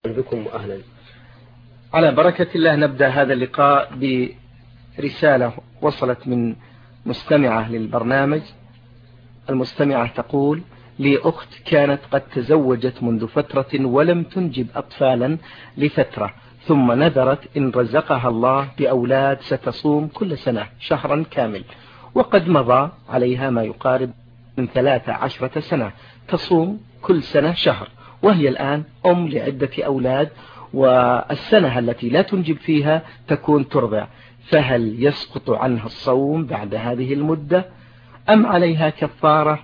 بكم وأهلا. على بركة الله نبدأ هذا اللقاء برسالة وصلت من مستمعة للبرنامج. المستمعة تقول: لي أخت كانت قد تزوجت منذ فترة ولم تنجب أطفالا لفترة، ثم نذرت إن رزقها الله بأولاد ستصوم كل سنة شهرا كامل، وقد مضى عليها ما يقارب من 13 سنة تصوم كل سنة شهر، وهي الآن أم لعدة أولاد، والسنة التي لا تنجب فيها تكون ترضع، فهل يسقط عنها الصوم بعد هذه المدة أم عليها كفارة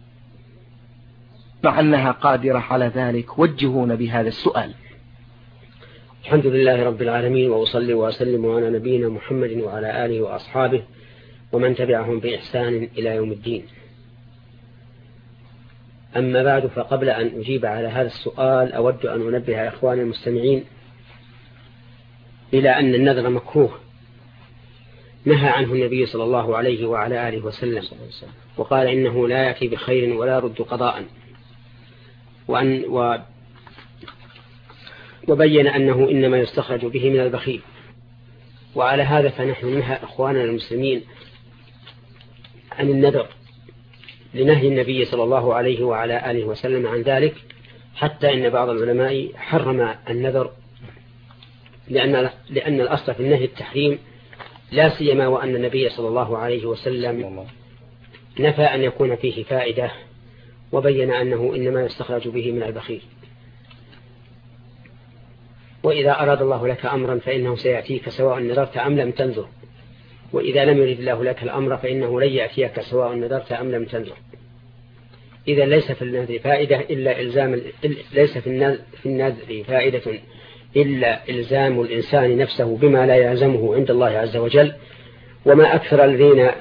مع أنها قادرة على ذلك؟ وجهون بهذا السؤال. الحمد لله رب العالمين، وأصلي وأسلم على نبينا محمد وعلى آله وأصحابه ومن تبعهم بإحسان إلى يوم الدين. أما بعد، فقبل أن أجيب على هذا السؤال أود أن أنبه إخواني المستمعين إلى أن النذر مكروه نهى عنه النبي صلى الله عليه وعلى آله وسلم، وقال إنه لا يأتي بخير ولا يرد قضاء، وبين أنه إنما يستخرج به من البخيل. وعلى هذا فنحن ننهى إخواننا المسلمين عن النذر لنهي النبي صلى الله عليه وعلى آله وسلم عن ذلك، حتى إن بعض العلماء حرم النذر لأن الأصل في النهي التحريم، لا سيما وأن النبي صلى الله عليه وسلم نفى أن يكون فيه فائدة، وبين أنه إنما يستخرج به من البخيل. وإذا أراد الله لك أمرا فإنه سيأتيك سواء نذرت أم لم تنذر، وإذا لم يرد الله لك الأمر فإنه لن يأتيك سواء نذرت أم لم تنذر. إذا ليس في النذر فائدة إلا إلزام، ليس في النذر فائدة إلا إلزام الإنسان نفسه بما لا يلزمه عند الله عز وجل. وما أكثر الذين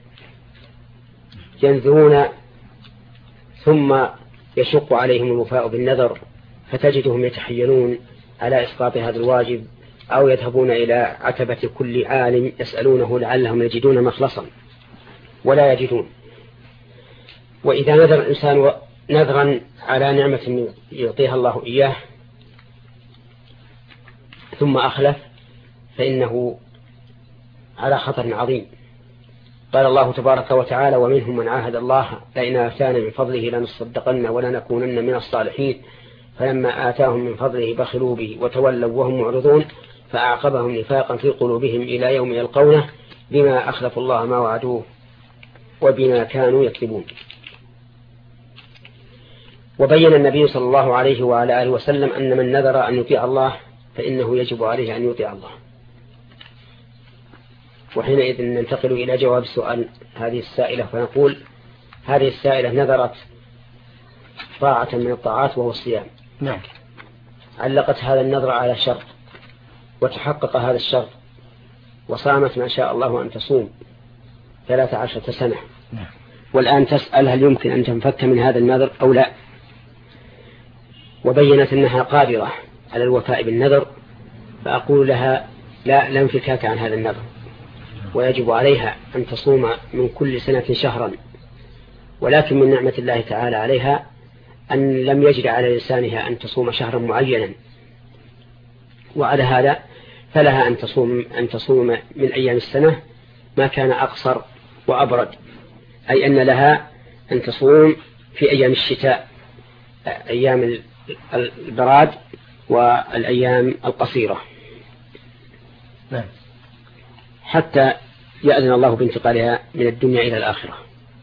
ينذرون ثم يشق عليهم الوفاء بالنذر، فتجدهم يتحيلون على إسقاط هذا الواجب، أو يذهبون إلى عتبة كل عالم يسألونه لعلهم يجدون مخلصا ولا يجدون. وإذا نذر الإنسان نذرا على نعمة يعطيها الله إياه ثم أخلف، فإنه على خطر عظيم. قال الله تبارك وتعالى: ومنهم من عاهد الله لئن آتانا من فضله لنصدقن ولنكونن من الصالحين، فلما آتاهم من فضله بخلوا به وتولوا وهم معرضون، فأعقبهم نفاقا في قلوبهم إلى يوم يلقونه بما أخلفوا الله ما وعدوه وبما كانوا يكذبون. وبين النبي صلى الله عليه وعلى آله وسلم أن من نذر أن يطيع الله فإنه يجب عليه أن يطيع الله. وحينئذ ننتقل إلى جواب سؤال هذه السائلة، فنقول: هذه السائلة نذرت طاعة من الطاعات وهو الصيام. نعم. علقت هذا النذر على شرط، وتحقق هذا الشرط، وصامت ما شاء الله أن تصوم 13 سنة. نعم. والآن تسأل هل يمكن أن تنفك من هذا النذر أو لا، وبينت أنها قادرة على الوفاء بالنذر، فأقول لها: لا انفكاك عن هذا النذر، ويجب عليها أن تصوم من كل سنة شهرا. ولكن من نعمة الله تعالى عليها أن لم يجري على لسانها أن تصوم شهرا معينا، وعلى هذا فلها أن تصوم من أيام السنة ما كان أقصر وأبرد، أي أن لها أن تصوم في أيام الشتاء، أيام البراد والأيام القصيرة، نعم، حتى يأذن الله بانتقالها من الدنيا إلى الآخرة.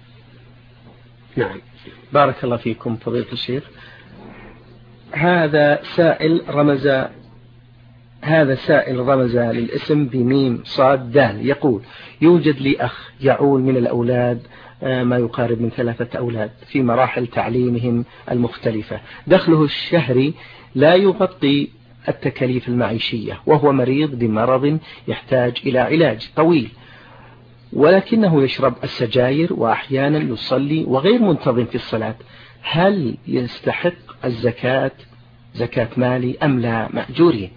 نعم. بارك الله فيكم فضيلة الشيخ. هذا سائل رمز للاسم بميم صاد دال، يقول: يوجد لي أخ يعول من الأولاد ما يقارب من 3 أولاد في مراحل تعليمهم المختلفة، دخله الشهري لا يغطي التكاليف المعيشية، وهو مريض بمرض يحتاج إلى علاج طويل، ولكنه يشرب السجاير وأحيانا يصلي وغير منتظم في الصلاة. هل يستحق الزكاة زكاة مالي أم لا مأجورين؟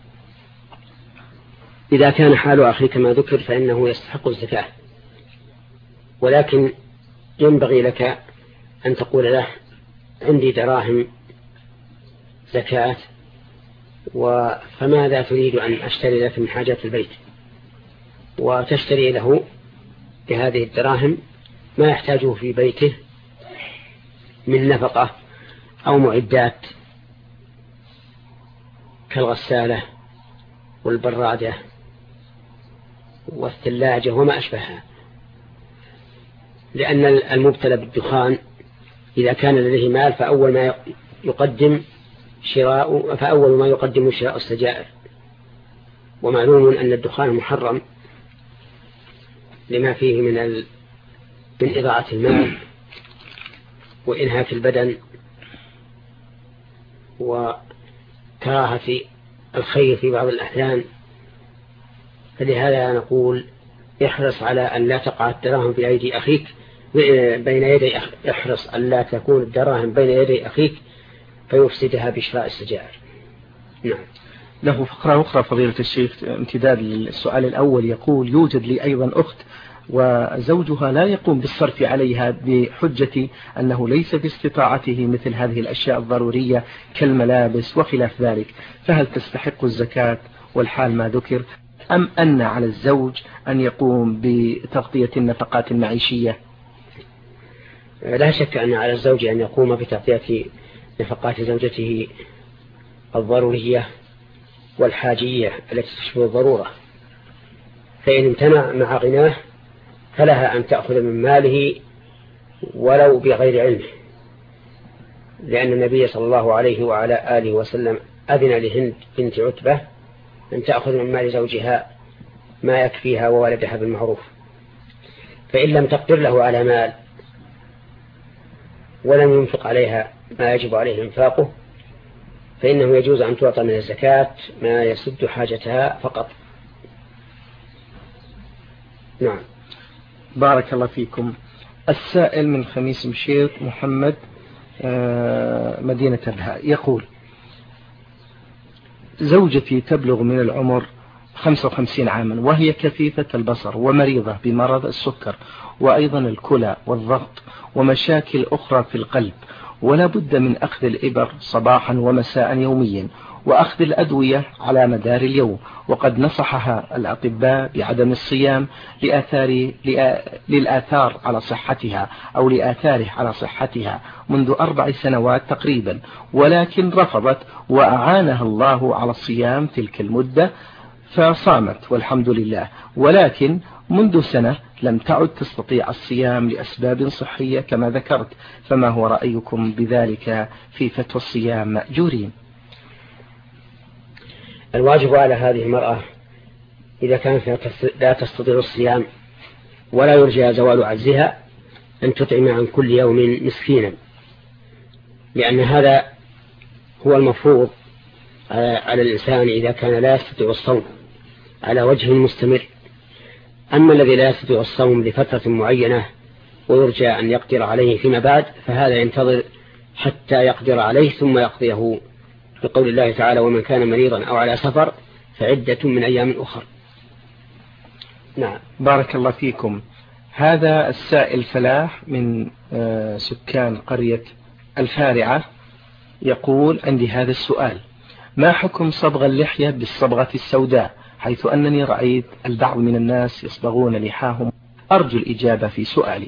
إذا كان حال أخي كما ذكر فإنه يستحق الزكاة، ولكن ينبغي لك أن تقول له: عندي دراهم زكاة فماذا تريد أن أشتري لك من حاجات البيت؟ وتشتري له بهذه الدراهم ما يحتاجه في بيته من نفقة أو معدات كالغسالة والبرادة والثلاجة وما أشبهها، لأن المبتلى بالدخان إذا كان لديه مال فأول ما يقدم شراء السجائر، ومعلوم أن الدخان محرم لما فيه من إضاعة المال وإنهاك البدن وكراهة الخير في بعض الأحيان. فلهذا نقول احرص على أن لا تقع الدراهم في أيدي أخيك بين يدي احرص أن لا تكون الدراهم بين يدي أخيك فيفسدها بشراء السجائر. نعم. له فقرة أخرى فضيلة الشيخ امتداد للسؤال الأول، يقول يوجد لي أيضا أخت وزوجها لا يقوم بالصرف عليها بحجة أنه ليس باستطاعته مثل هذه الأشياء الضرورية كالملابس وخلاف ذلك، فهل تستحق الزكاة والحال ما ذكر، أم أن على الزوج أن يقوم بتغطية النفقات المعيشية؟ لا شك أن على الزوج أن يقوم بتغطية نفقات زوجته الضرورية والحاجية التي تشبه الضرورة، فإن امتنع مع غناه فلها أن تأخذ من ماله ولو بغير علمه، لأن النبي صلى الله عليه وعلى آله وسلم أذن لهند بنت عتبة أن تأخذ من مال زوجها ما يكفيها وولدها بالمعروف. فإن لم تقدر له على مال ولم ينفق عليها ما يجب عليه إنفاقه فإنه يجوز أن تعطى من الزكاة ما يسد حاجتها فقط. نعم. بارك الله فيكم. السائل من خميس مشيط محمد مدينة أبها يقول زوجتي تبلغ من العمر 55 عاما وهي كفيفة البصر ومريضة بمرض السكر وأيضا الكلى والضغط ومشاكل أخرى في القلب، ولا بد من أخذ الإبر صباحا ومساء يوميا وأخذ الأدوية على مدار اليوم، وقد نصحها الأطباء بعدم الصيام للآثار على صحتها أو لآثاره على صحتها منذ 4 سنوات تقريبا، ولكن رفضت وأعانها الله على الصيام تلك المدة فصامت والحمد لله، ولكن منذ سنة لم تعد تستطيع الصيام لأسباب صحية كما ذكرت، فما هو رأيكم بذلك في فتوى الصيام مأجورين؟ الواجب على هذه المرأة إذا كانت لا تستطيع الصيام ولا يرجى زوال عجزها أن تطعم عن كل يوم مسكينا، لأن هذا هو المفروض على الإنسان إذا كان لا يستطيع الصوم على وجه مستمر. أما الذي لا يستطيع الصوم لفترة معينة ويرجى أن يقدر عليه فيما بعد فهذا ينتظر حتى يقدر عليه ثم يقضيه، بقول الله تعالى ومن كان مريضا أو على سفر فعدة من أيام أخر. نعم. بارك الله فيكم. هذا السائل فلاح من سكان قرية الفارعة يقول عندي هذا السؤال: ما حكم صبغ اللحية بالصبغة السوداء، حيث أنني رأيت البعض من الناس يصبغون لحاهم؟ أرجو الإجابة في سؤالي.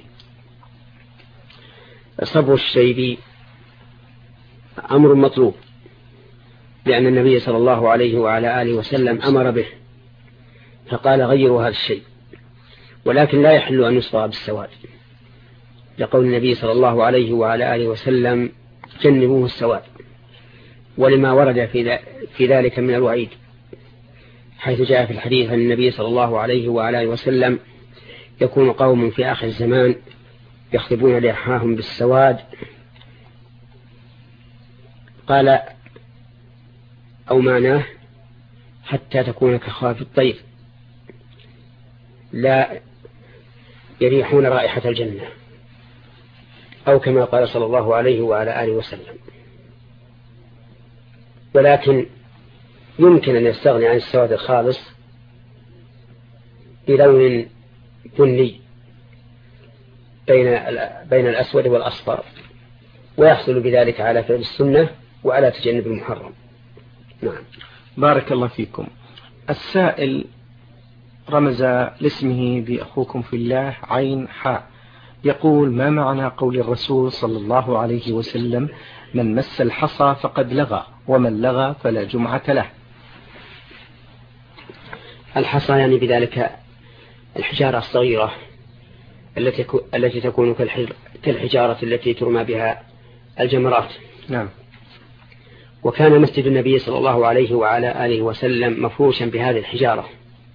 صبغ الشيب أمر مطلوب، لأن النبي صلى الله عليه وعلى آله وسلم أمر به فقال غيروا هذا الشيء، ولكن لا يحل أن يصبغ بالسواد، لقول النبي صلى الله عليه وعلى آله وسلم جنبوه السواد، ولما ورد في ذلك من الوعيد، حيث جاء في الحديث عن النبي صلى الله عليه وعلى آله وسلم يكون قوم في آخر الزمان يخطبون لحاهم بالسواد، قال أو معناه حتى تكون كخاف الطير لا يريحون رائحة الجنة، أو كما قال صلى الله عليه وعلى آله وسلم. ولكن يمكن أن يستغني عن السواد الخالص بلون بني بين الأسود والأصفر، ويحصل بذلك على فعل السنة وعلى تجنب المحرم. نعم. بارك الله فيكم. السائل رمز لاسمه بأخوكم في الله عين حاء، يقول: ما معنى قول الرسول صلى الله عليه وسلم: من مس الحصى فقد لغى، ومن لغى فلا جمعة له؟ الحصى يعني بذلك الحجارة الصغيرة التي تكون كالحجارة التي ترمى بها الجمرات. نعم. وكان مسجد النبي صلى الله عليه وعلى آله وسلم مفروشا بهذه الحجارة.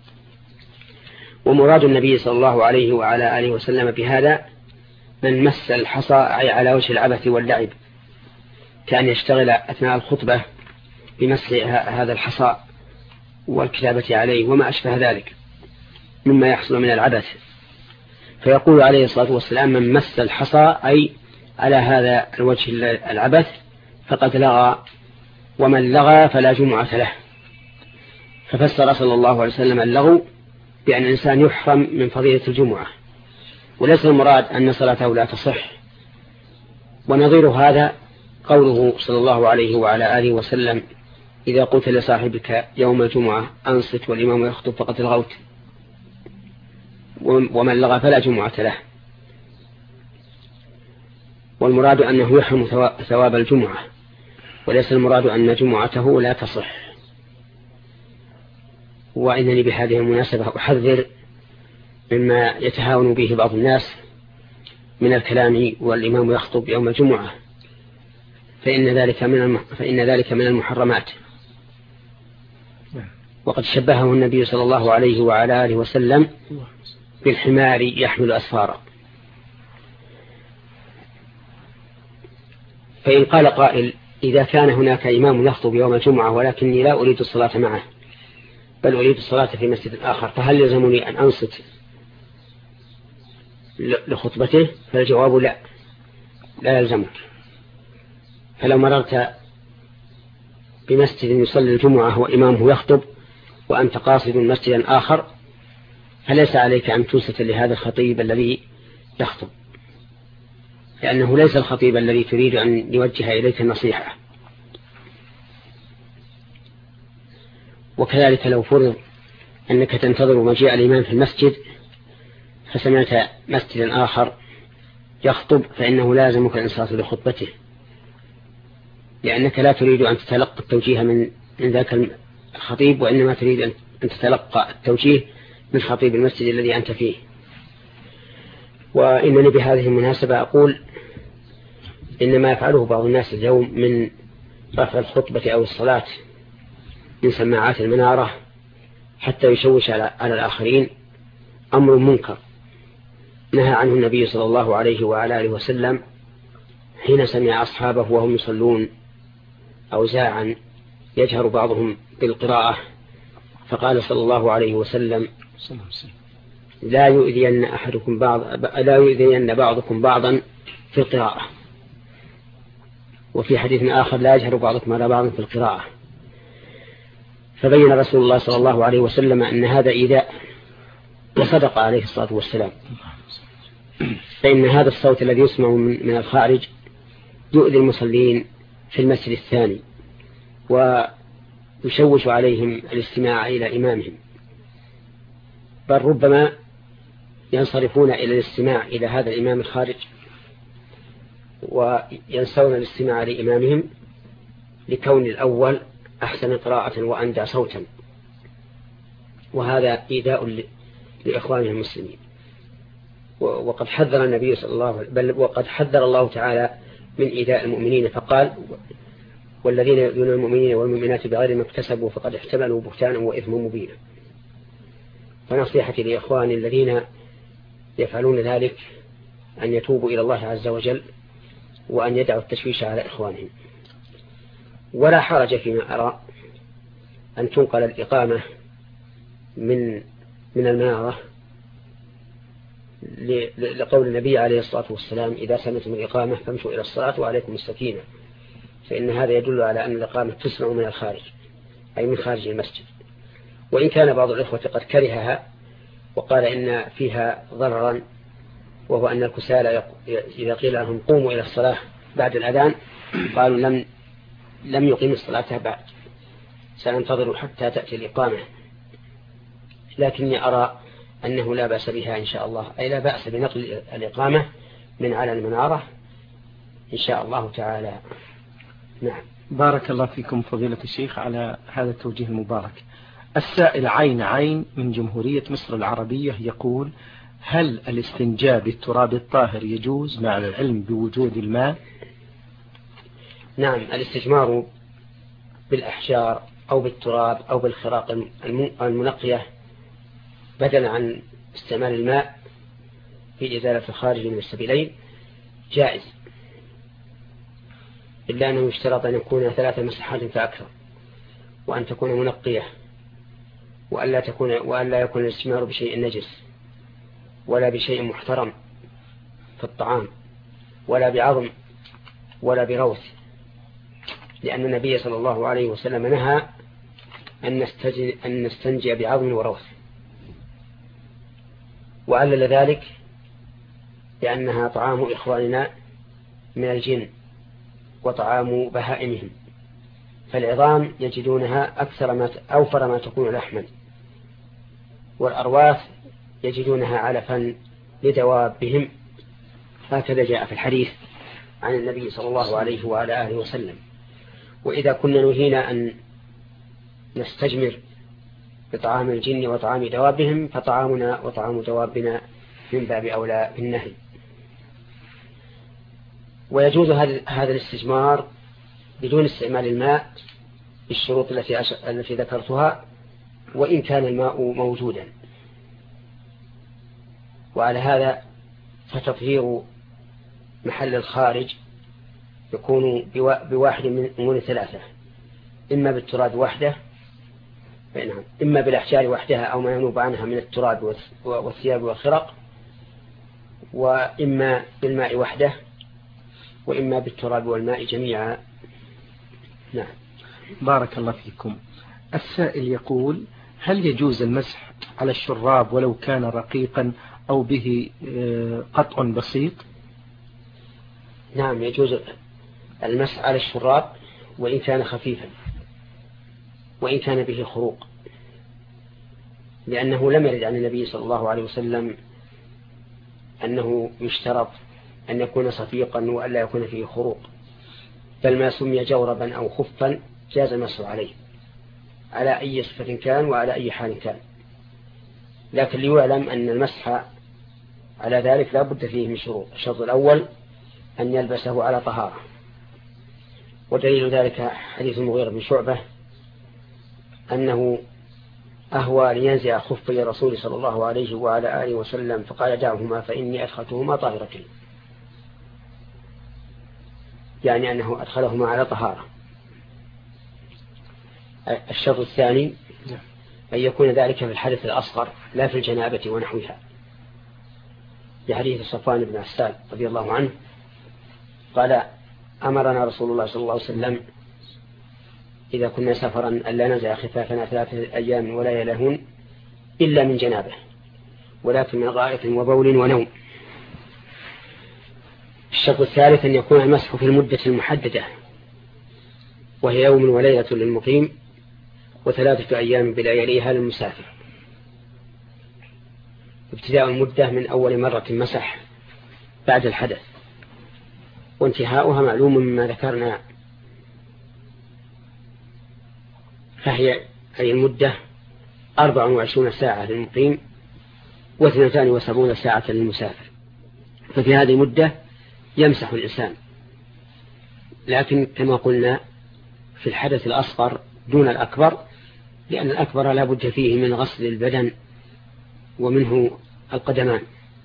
ومراد النبي صلى الله عليه وعلى آله وسلم بهذا من مس الحصى أي على وجه العبث واللعب، كأن يشتغل أثناء الخطبة بمس هذا الحصى والكتابة عليه وما أشبه ذلك مما يحصل من العبث. فيقول عليه الصلاة والسلام: من مس الحصى أي على هذا الوجه العبث فقد لغى، ومن لغى فلا جمعة له. ففسر صلى الله عليه وسلم اللغو بأن الإنسان يحرم من فضيلة الجمعة، وليس المراد أن صلاته لا تصح. ونظير هذا قوله صلى الله عليه وعلى آله وسلم: إذا قلت لصاحبك يوم الجمعة أنصت والإمام يخطب فقد لغوت، ومن لغى فلا جمعة له. والمراد أنه يحرم ثواب الجمعة، وليس المراد أن جمعته لا تصح. وإنني بهذه المناسبة أحذر مما يتهاون به بعض الناس من الكلام والإمام يخطب يوم الجمعة، فإن ذلك من المحرمات. وقد شبهه النبي صلى الله عليه وعلى آله وسلم بالحمار يحمل أسفارا. فإن قال قائل: إذا كان هناك إمام يخطب يوم الجمعة ولكني لا أريد الصلاة معه بل أريد الصلاة في مسجد آخر، فهل يلزمني أن أنصت لخطبته؟ فالجواب لا يلزمك. فلو مررت بمسجد يصلي الجمعة وإمامه يخطب وأنت قاصد مسجدا آخر فليس عليك أن تنصت لهذا الخطيب الذي يخطب، لأنه ليس الخطيب الذي تريد أن يوجه إليك النصيحة. وكذلك لو فرض أنك تنتظر مجيء الإمام في المسجد فسمعت مسجدا آخر يخطب، فإنه لازمك الإنصات لخطبته، لأنك لا تريد أن تتلقى التوجيه من ذاك الخطيب، وإنما تريد أن تتلقى التوجيه من خطيب المسجد الذي أنت فيه. وإنني بهذه المناسبة أقول إن ما يفعله بعض الناس اليوم من رفع الخطبة أو الصلاة من سماعات المنارة حتى يشوش على الآخرين أمر منكر نهى عنه النبي صلى الله عليه وعلى آله وسلم حين سمع أصحابه وهم يصلون أوزاعا يجهر بعضهم بالقراءة، فقال صلى الله عليه وسلم: لا يؤذين بعضكم بعضا في القراءة. وفي حديث آخر: لا يجهر بعضكم على بعض في القراءة. فبين رسول الله صلى الله عليه وسلم أن هذا إيذاء، وصدق عليه الصلاة والسلام، فإن هذا الصوت الذي يسمع من الخارج يؤذي المصلين في المسجد الثاني ويشوش عليهم الاستماع إلى إمامهم، بل ربما ينصرفون إلى الاستماع إلى هذا الإمام الخارج وينسون الاستماع لإمامهم لكون الأول أحسن قراءة وأندى صوتا، وهذا إيذاء لإخوانهم المسلمين. وقد حذر النبي صلى الله عليه وسلم، وقد حذر الله تعالى من إيذاء المؤمنين فقال: والذين يؤذون المؤمنين والمؤمنات بغير ما اكتسبوا فقد احتملوا بهتانا وإثما مبينا. فنصيحتي لإخواني الذين يفعلون ذلك أن يتوبوا إلى الله عز وجل وأن يدعوا التشويش على إخوانهم. ولا حرج فيما أرى أن تنقل الإقامة من المنارة لقول النبي عليه الصلاة والسلام: إذا سمعتم الإقامة فامشوا إلى الصلاة وعليكم السكينة، فإن هذا يدل على أن الإقامة تسمع من الخارج أي من خارج المسجد. وإن كان بعض الإخوة قد كرهها وقال إن فيها ضررا، وهو أن الكسالى إذا قيل لهم قوموا إلى الصلاة بعد الأذان قالوا لم يقيم الصلاة بعد، سننتظر حتى تأتي الإقامة، لكني أرى أنه لا بأس بها إن شاء الله، أي لا بأس بنقل الإقامة من على المنارة إن شاء الله تعالى. نعم. بارك الله فيكم فضيلة الشيخ على هذا التوجيه المبارك. السائل عين من جمهورية مصر العربية يقول: هل الاستنجاء بالتراب الطاهر يجوز مع العلم بوجود الماء؟ نعم، الاستجمار بالأحجار أو بالتراب أو بالخراق المنقية بدلا عن استعمال الماء في إزالة الخارج من السبيلين جائز، إلا أنه يشترط أن يكون 3 مسحات فأكثر، وأن تكون منقية، وألا يكون الاستجمار بشيء نجس ولا بشيء محترم في الطعام ولا بعظم ولا بروث، لأن النبي صلى الله عليه وسلم نهى أن نستنجي بعظم وروث، وعلل ذلك لأنها طعام إخواننا من الجن وطعام بهائمهم، فالعظام يجدونها أوفر ما تكون لحما، والأرواث يجدونها علفا لدوابهم، هكذا جاء في الحديث عن النبي صلى الله عليه وعلى آله وسلم. وإذا كنا نهينا أن نستجمر بطعام الجن وطعام دوابهم، فطعامنا وطعام دوابنا من باب أولى بالنهي. ويجوز هذا الاستجمار بدون استعمال الماء بالشروط التي ذكرتها، وإن كان الماء موجودا. وعلى هذا فتطهير محل الخارج يكون بواحد من أمور 3: إما بالتراب وحده، إما بالأحجار وحدها أو ما ينوب عنها من التراب والثياب والخرق، وإما بالماء وحده، وإما بالتراب والماء جميعا. نعم. بارك الله فيكم. السائل يقول: هل يجوز المسح على الشراب ولو كان رقيقا أو به قطع بسيط؟ نعم، يجوز المسح على الشراب وإن كان خفيفا وإن كان به خروق، لأنه لم يرد عن النبي صلى الله عليه وسلم أنه يشترط أن يكون صفيقا وألا يكون فيه خروق، بل ما سمي جوربا أو خفا جاز المسح عليه على أي صفة كان وعلى أي حال كان. لكن ليعلم أن المسح على ذلك لا بد فيه من شروط. الشرط الأول أن يلبسه على طهارة، ودليل ذلك حديث المغيرة بن شعبة أنه أهوى لينزع خفي الرسول صلى الله عليه وعلى آله وسلم فقال: دعهما فإني أدخلتهما طاهرتين، يعني أنه أدخلهما على طهارة. الشرط الثاني أن يكون ذلك في الحدث الأصغر لا في الجنابة ونحوها، لحديث صفوان بن عسال رضي الله عنه قال: أمرنا رسول الله صلى الله عليه وسلم إذا كنا سفرا ألا نزع خفافنا 3 أيام ولا يلهون إلا من جنابه، ولكن من غائط وبول ونوم. الشرط الثالث أن يكون المسح في المدة المحددة، وهي يوم وليلة للمقيم و3 أيام بلياليها للمسافر، ابتداء المدة من أول مرة مسح بعد الحدث، وانتهاؤها معلوم مما ذكرنا، فهي أي المدة 24 ساعة للمقيم و72 ساعة للمسافر، ففي هذه المدة يمسح الإنسان. لكن كما قلنا في الحدث الأصغر دون الأكبر، لأن الأكبر لا بد فيه من غسل البدن ومنه القدمان.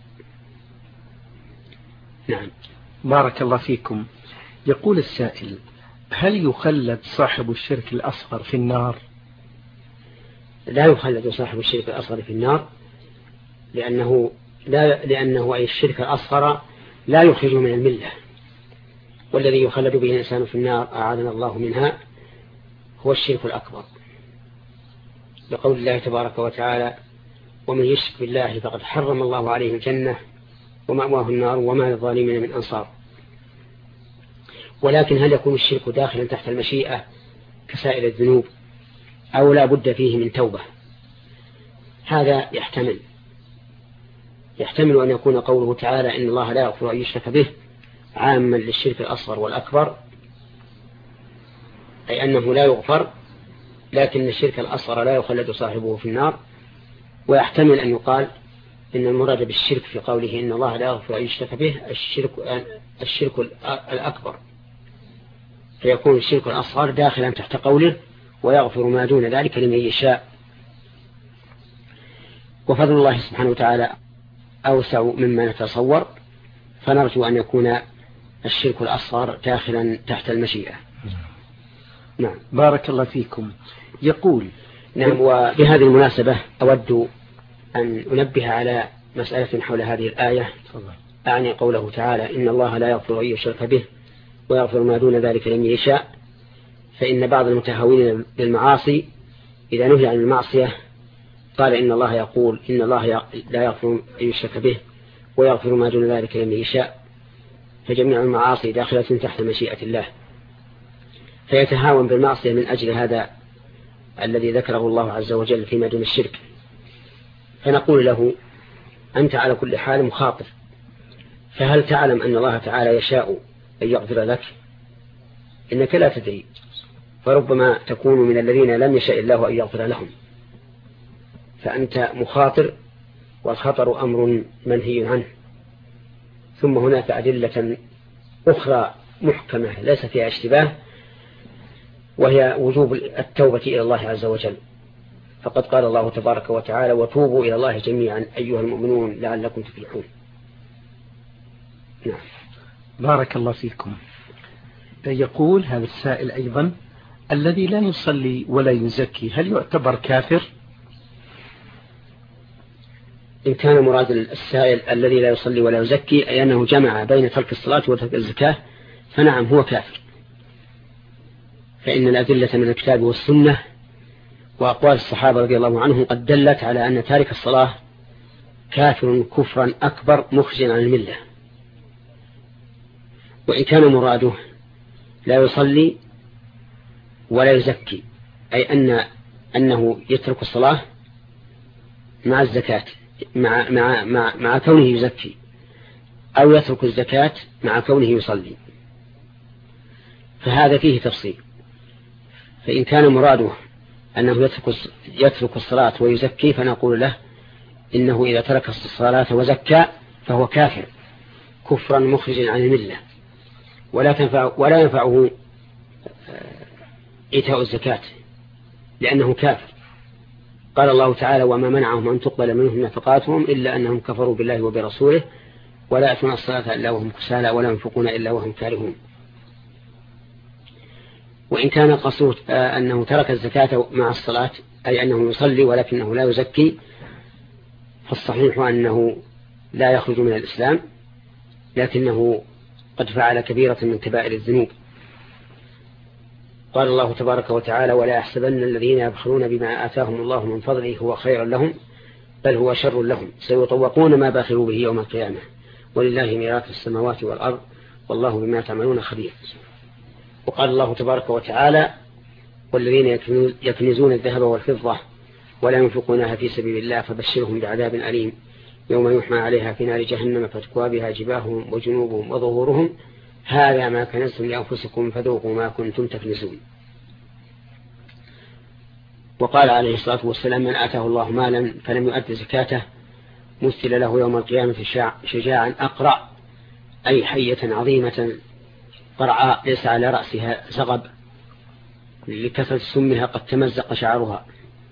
نعم. بارك الله فيكم. يقول السائل: هل يخلد صاحب الشرك الأصغر في النار؟ لا يخلد صاحب الشرك الأصغر في النار، لأنه أي الشرك الأصغر لا يخرج من الملة، والذي يخلد به الإنسان في النار أعاذنا الله منها هو الشرك الأكبر، لقول الله تبارك وتعالى: ومن يشرك بالله فقد حرم الله عليه الجنة ومأواه النار وما للظالمين من أنصار. ولكن هل يكون الشرك داخلا تحت المشيئة كسائر الذنوب أو لا بد فيه من توبة. هذا يحتمل أن يكون قوله تعالى إن الله لا يغفر أن يشرك به عاما للشرك الأصغر والأكبر، أي أنه لا يغفر، لكن الشرك الأصغر لا يخلد صاحبه في النار. ويحتمل أن يقال إن المراد بالشرك في قوله إن الله لا يغفر أن يشرك به الشرك الأكبر، فيكون الشرك الأصغر داخلا تحت قوله ويغفر ما دون ذلك لمن يشاء. وفضل الله سبحانه وتعالى أوسع مما نتصور، فنرجو أن يكون الشرك الأصغر داخلا تحت المشيئة. نعم، بارك الله فيكم. يقول نعم. وبهذه المناسبة أود أن أنبه على مسألة حول هذه الآية، أعني قوله تعالى إن الله لا يغفر أن يشرك به ويغفر ما دون ذلك لمن يشاء. فإن بعض المتهاونين بالمعاصي إذا نهي عن المعصية قال إن الله يقول إن الله لا يغفر أن يشرك به ويغفر ما دون ذلك لمن يشاء، فجميع المعاصي داخلة تحت مشيئة الله، فيتهاون بالمعصية من أجل هذا الذي ذكره الله عز وجل فيما دون الشرك. فنقول له أنت على كل حال مخاطر، فهل تعلم أن الله تعالى يشاء أن يغفر لك؟ إنك لا تدري، فربما تكون من الذين لم يشاء الله أن يغفر لهم، فأنت مخاطر، والخطر أمر منهي عنه. ثم هناك أدلة أخرى محكمة ليس فيها اشتباه، وهي وجوب التوبة إلى الله عز وجل، فقد قال الله تبارك وتعالى وتوبوا إلى الله جميعا أيها المؤمنون لعلكم تفلحون. نعم. بارك الله فيكم. يقول هذا السائل أيضا الذي لا يصلي ولا يزكي هل يعتبر كافر؟ إن كان مراد السائل الذي لا يصلي ولا يزكي أي أنه جمع بين ترك الصلاة وترك الزكاة فنعم هو كافر، فإن الأدلة من الكتاب والسنة وأقوال الصحابة رضي الله عنهم قد دلت على أن تارك الصلاة كافر كفرا أكبر مخرجا عن الملة. وإن كان مراده لا يصلي ولا يزكي أي أنه يترك الصلاة مع الزكاة مع كونه يزكي، أو يترك الزكاة مع كونه يصلي، فهذا فيه تفصيل. فإن كان مراده أنه يترك الصلاة ويزكي فنقول له إنه إذا ترك الصلاة وزكى فهو كافر كفرا مخرجا عن الملة، ولا ينفعه إيتاء الزكاة لأنه كافر. قال الله تعالى وما منعهم أن تقبل منهم نفقاتهم إلا أنهم كفروا بالله وبرسوله ولا يأتون الصلاة إلا وهم كسالى ولا ينفقون إلا وهم كارهون. وإن كان قصود أنه ترك الزكاة مع الصلاة أي أنه يصلي ولكنه لا يزكي، فالصحيح أنه لا يخرج من الإسلام، لكنه قد فعل كبيرة من كبائر الذنوب. قال الله تبارك وتعالى ولا يحسبن الذين يبخلون بما آتاهم الله من فضله هو خيرا لهم بل هو شر لهم سيطوقون ما بخلوا به يوم القيامة ولله ميراث السماوات والأرض والله بما تعملون خبير. وقال الله تبارك وتعالى والذين يكنزون الذهب والفضة ولا ينفقونها في سبيل الله فبشرهم بعذاب أليم يوم يحمى عليها في نار جهنم فتكوى بها جباههم وجنوبهم وظهورهم هذا ما كنزتم لأنفسكم فذوقوا ما كنتم تكنزون. وقال عليه الصلاة والسلام من آتاه الله مالا فلم يؤد زكاته مثل له يوم القيامة شجاعا أقرع أي حية عظيمة قرعاء ليس على رأسها زغب لكثرة سمها قد تمزق شعرها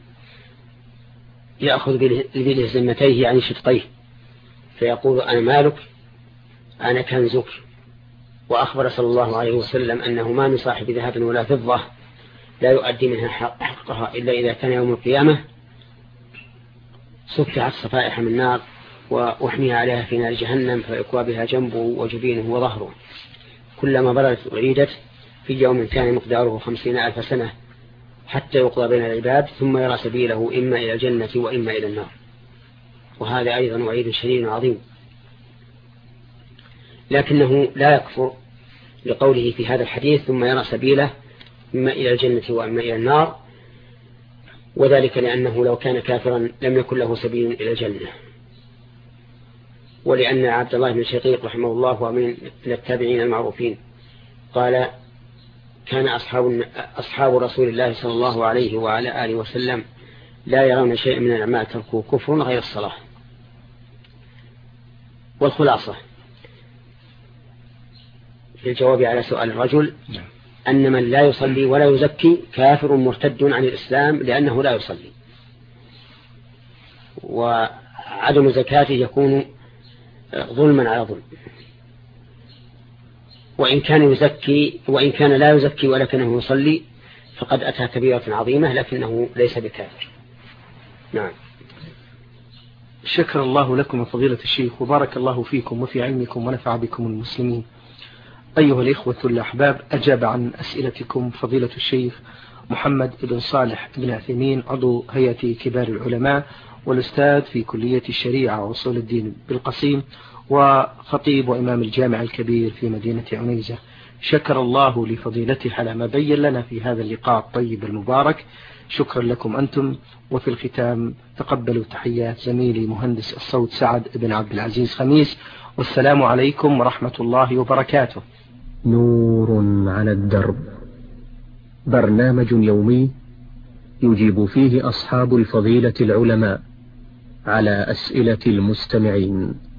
يأخذ بلهزمتيه يعني شدقيه فيقول أنا مالك أنا كنزك. وأخبر صلى الله عليه وسلم أنه ما من صاحب ذهب ولا فضة لا يؤدي منها حقها إلا إذا كان يوم القيامة سفحت صفائح من نار وأحمي عليها في نار جهنم فيكوى بها جنبه وجبينه وظهره كلما بردت أعيدت في يوم كان مقداره 50,000 سنة حتى يقضى بين العباد ثم يرى سبيله إما إلى الجنة وإما إلى النار. وهذا أيضا وعيد شديد عظيم، لكنه لا يكفر لقوله في هذا الحديث ثم يرى سبيله إما إلى الجنة وإما إلى النار، وذلك لأنه لو كان كافرا لم يكن له سبيل إلى الجنة، ولأن عبد الله بن شقيق رحمه الله ومن التابعين المعروفين قال كان أصحاب رسول الله صلى الله عليه وعلى آله وسلم لا يرون شيئا من الأعمال تركوا كفر غير الصلاة. والخلاصة في الجواب على سؤال الرجل أن من لا يصلي ولا يزكي كافر مرتد عن الإسلام لأنه لا يصلي، وعدم زكاته يكون ظلما على ظلم، وإن كان لا يزكي ولكنه يصلي فقد أتى كبيرة عظيمة لكنه ليس بكافر. نعم. شكر الله لكم فضيلة الشيخ وبارك الله فيكم وفي علمكم ونفع بكم المسلمين. أيها الإخوة الأحباب، أجاب عن أسئلتكم فضيلة الشيخ محمد بن صالح بن عثيمين عضو هيئة كبار العلماء والأستاذ في كلية الشريعة وأصول الدين بالقصيم وخطيب وإمام الجامع الكبير في مدينة عنيزة. شكر الله لفضيلته على ما بين لنا في هذا اللقاء الطيب المبارك. شكرا لكم أنتم. وفي الختام تقبلوا تحيات زميلي مهندس الصوت سعد بن عبد العزيز خميس، والسلام عليكم ورحمة الله وبركاته. نور على الدرب، برنامج يومي يجيب فيه أصحاب الفضيلة العلماء على أسئلة المستمعين.